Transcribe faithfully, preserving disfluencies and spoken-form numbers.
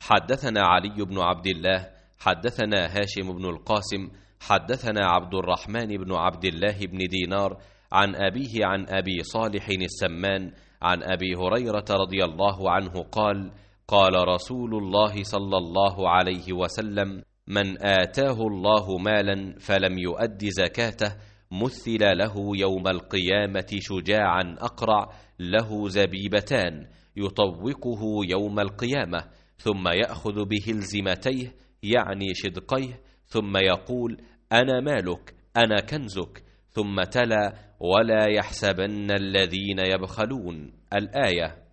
حدثنا علي بن عبد الله حدثنا هاشم بن القاسم حدثنا عبد الرحمن بن عبد الله بن دينار عن أبيه عن أبي صالح السمان عن أبي هريرة رضي الله عنه قال: قال رسول الله صلى الله عليه وسلم: من آتاه الله مالا فلم يؤد زكاته مثل له يوم القيامة شجاعا أقرع له زبيبتان يطوقه يوم القيامة، ثم يأخذ بهلزمتيه يعني شدقيه، ثم يقول: أنا مالك أنا كنزك، ثم تلا: ولا يحسبن الذين يبخلون الآية.